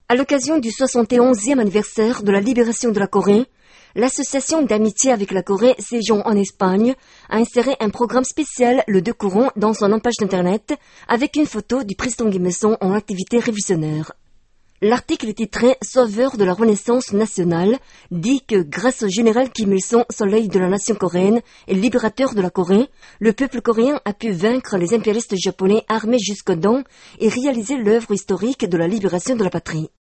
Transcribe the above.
À l'occasion du 71e anniversaire de la libération de la Corée, l'association d'amitié avec la Corée Séjour en Espagne a inséré un programme spécial le 2 courant dans son page d'internet avec une photo du président Kim Il-sung en activité révisionnaire. L'article est titré « Sauveur de la Renaissance nationale » dit que grâce au général Kim Il-sung, soleil de la nation coréenne et libérateur de la Corée, le peuple coréen a pu vaincre les impérialistes japonais armés jusqu'aux dents et réaliser l'œuvre historique de la libération de la patrie.